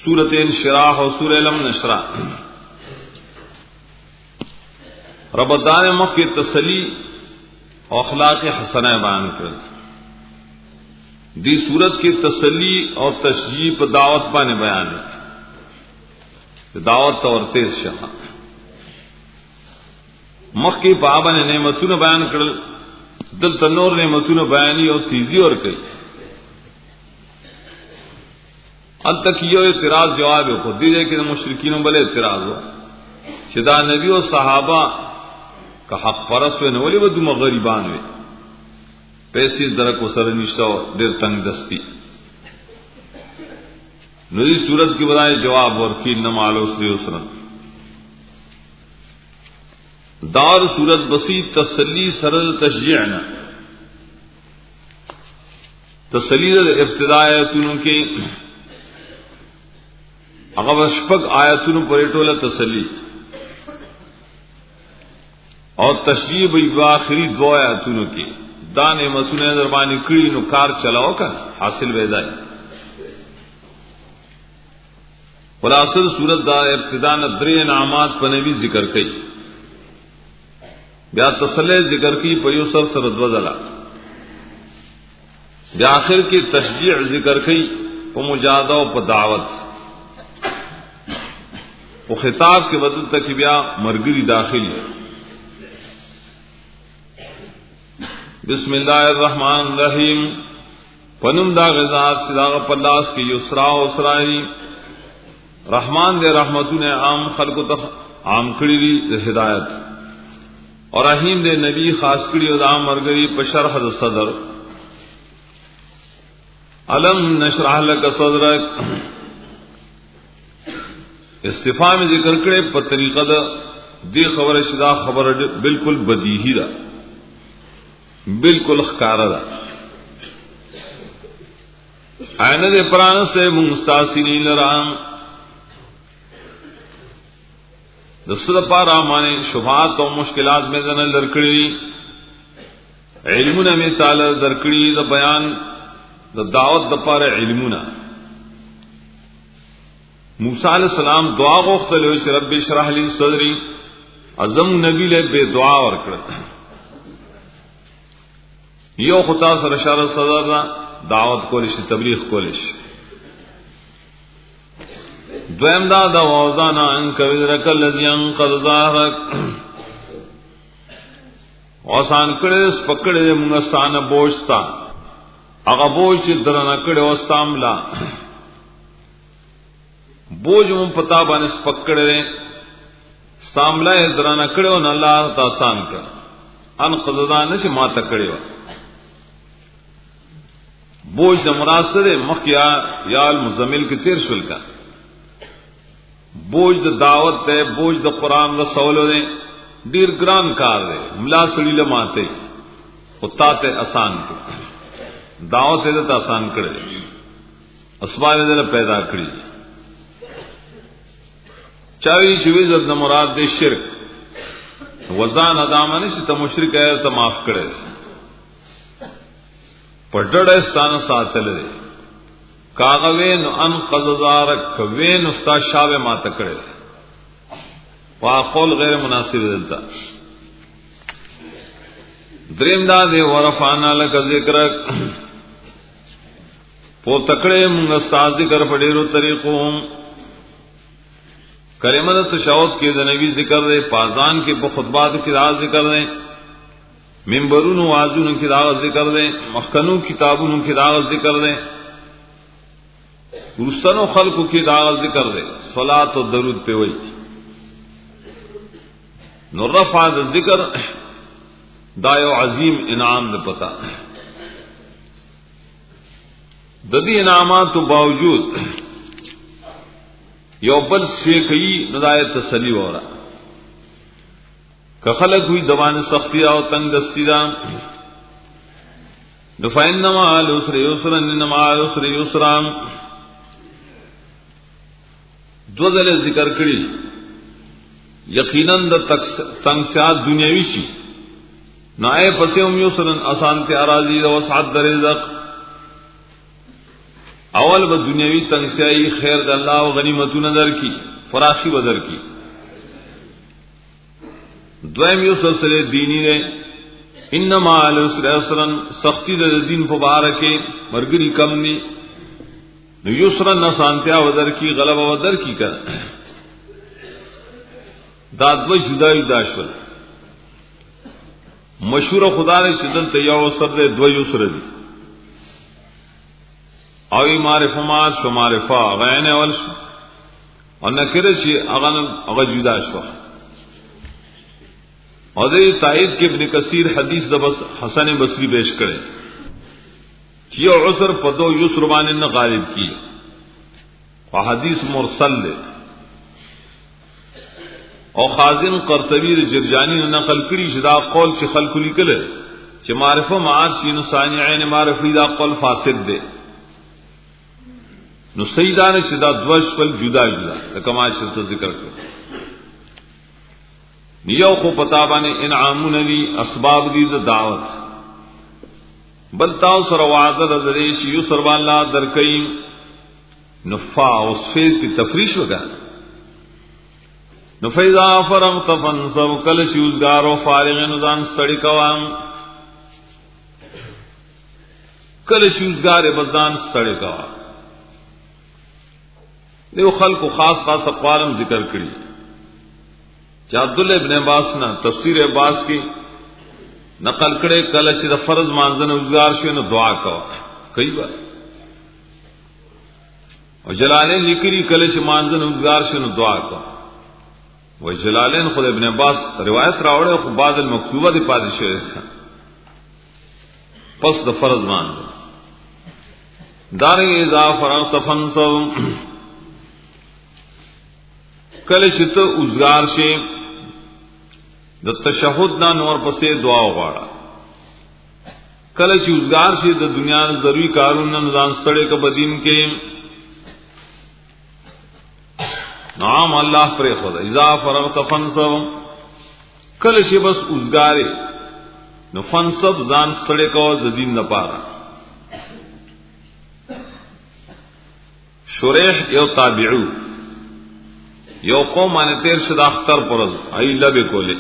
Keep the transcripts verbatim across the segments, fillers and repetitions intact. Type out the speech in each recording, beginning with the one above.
سورۃ انشراح اور سورۃ لم نشرح ربطان مخ کی تسلی اور اخلاق حسنہ بیان کر دی صورت کی تسلی اور تشجیع پر دعوت پانے بیان ہے دعوت اور تیز شہا مخ کی پابا نے نعمتوں بیان کر دل تنور نعمتوں بیانی اور تیزی اور کئی ال تک یہ اعتراض جواب کو دی جائے کہ مشرکین بلے اعتراض ہو شدا نبی اور صحابہ کا حق پرست ہوئے نولی بدو مغریبان ہوئے پیسے درک و سر نشتہ دیر تنگ دستی نوی صورت کی بجائے جواب اور کی نمال اسری اسرن دار صورت بسی تسلی سرد تشجیعنا تسلی ابتدایتوں کے اگر شپک آیتوں پریٹولا تسلی اور تشجیع بی باخری دو آیتوں کی دا نعمتوں نے دربانی کڑی نو کار چلاؤ کر حاصل ویدائی خلاصہ صورت دا ابتداء درے انعامات پر نبی ذکر کئی بیا تسلی ذکر کی پیوسر سرد وزلا بیا آخر کی تشجیع ذکر کی پا مجادہ و پا دعوت وہ خطاب کے بدل تک بیا مرگری داخلی بسم اللہ الرحمن الرحیم پنم دا غزات صداغ پلاس کی یسرا و اسرائی رحمان دے رحمتوں نے عام خلق تخ عام کری دی ہدایت اور رحیم دے نبی خاص کری و عام مرگری پشرح صدر علم نشرح لک صدرک استفہام ذکر کرے پر طریقہ دا دی خبر شدا خبر بالکل بدیہی دا بالکل خکارا دا آئینہ دے پرانا سے مستاثرین لرام دستہ پارا مانے شبہات و مشکلات میں دن لرکڑی علمنا میں تعالی درکڑی دا بیان دا دعوت دا پارا علمنا موسیٰ علیہ السلام دعا غوښتل چې رب اشرح لي صدري اعظم نبی له به دعا ورکړه یو خطا سره اشاره صدر دعوت کول شي تبلیغ کول شي دویم دا د وازانا ان کوذرک الذی انقذ ظهرک وسان کړه پکړه موږ ستانه بوجتا هغه بوج درنه کړه واستاملا بوجھ مم پتا بانس پکڑے ساملا درانا کڑے نہ اللہ تاسان کر ان قضدان سے ماتا کڑے بوجھ نہ مراسر مخیا یا المزمل کے تیر شل کا بوجھ دا دعوت ہے بوجھ دا قرآن دا سولو دے دیر گران کار دے ملا سڑی لماتے خطا تے آسان کر دعوت ہے تا آسان کڑے اسباب دے پیدا کری چاوی چویز ادنا مراد دے شرک وزان ادامانی سی تا مشرک ہے تا معاف کرے پڑھڑ استانا ساتھل دے کاغوین ان قضزارک وین استا شاو ماتا کرے واقول غیر مناسب دلتا دریم دا دے ورفانا لکا ذکرک پو تکڑے منگستا ذکر پڑیرو طریقوں کلمہ تشہود کے نبی ذکر دے پازان کے خطبات کی راز ذکر دے منبرون وازون کی راز ذکر دے مخکنوں کتابوں کی راز ذکر دے رسن و خلق کی راز ذکر دے صلاۃ و درود پہ وہی نرفع ذکر دایو عظیم انعام دے پتا ددی انعامات تو باوجود یو بل سیکھی ندایت تسلی ہو رہا کہ خلق ہوئی دوان سختی او تنگ دستی دا دفعن نما آل اسر یسرا نما آل اسر یسرا دو ذلے ذکر کری یقیناً دا تنگسیات دنیاوی شی نائے پسیم یسرا اسانتی اراضی دا وسعت دا رزق اول به دنیوي تنگسیائی خیر د الله او غنیمتونه در کی فراخی بدر کی دویم یو سلسله دینی نے انما العسر یسرا سختی د دین مبارکه مرګری کم نی نو یسرا نسانتیا ودر کی غلبہ ودر کی کر دا دو جدا جدا شول مشهور خدا نے شدل تیاو سر دے دو یسر دی او معرفه ما شو معرفه غین اول شو او نکره شي اغه اغه جدا شو اور یہ تائید کے ابن کثیر حدیث د بس حسن بصری پیش کرے کہ عسر پدو یسر باندې نه غالب کی اور حدیث مرسل ہے اور خازن قرطبی جرجانی نے نقل کړي چې دا قول چې خلق لیکل چې معرفه معاد شین صانعین معرفه دا قول فاسد ده نو سیدان چې دا دوش پل جدا جدا کما چې ذکر کړ نیو خو پتا باندې انعامون دی اسباب دی د دعوت بل تاو سره وعده درې شي یو سر الله درکې نفا او سفید کی تفریش وکړه نفیذا فرغت فانصب کل شوزگار و فارغ نزان ستړی کوام کل شوزگار بزان ستړی کوام دیو خلق خاص خاص اقوالم ذکر کړي چې عبداللہ ابن عباس نا تفسیر عباس کی نقل کړي کله چې د فرض مانځنه وزګار شي نو دعا کوه کوي با او جلالین لیکري کله چې مانځنه وزګار شي نو دعا کوه و جلالین خود ابن عباس روایت راوړې خو بعد المکتوبه دی پاتې شوی پس د فرض مانځنه دارنګ اذا فرغت فانصب کله چې ته وزګار شي د تشهود دا نور پسې دعا وغواړه کله چې وزګار شي د دنیا ضروري کارونه نظام ستړي ک بدین کې نام الله پر خدا اذا فرغت فانصب کله چې بس وزګارې نو فانصب ځان ستړي کو د دین لپاره شریح یو تابعو یو قوم باندې تیر شد اختر پرز ای لبه کوله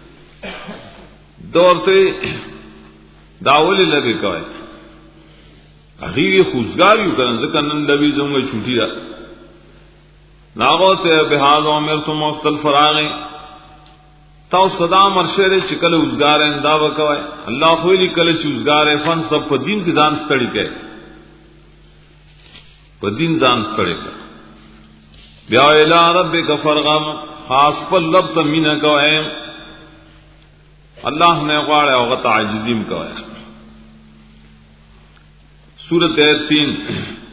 دورته داول لبه کوي هغه خوځګار یو کنه ځکه نن لبه زموږ چھوټی را ناغوت به هاذ عمر تو مختل فراغ تو صدا مرشد چکل وزګار اندا وکوي الله خو لی کله چې وزګار فن سب په دین کې ځان ستړي کوي په دین ځان ستړي کوي بیا الى ربک فرغم خاص پر لب تمینا کوي الله نے غواړي او غت عاجزیم کوي سورۃ تین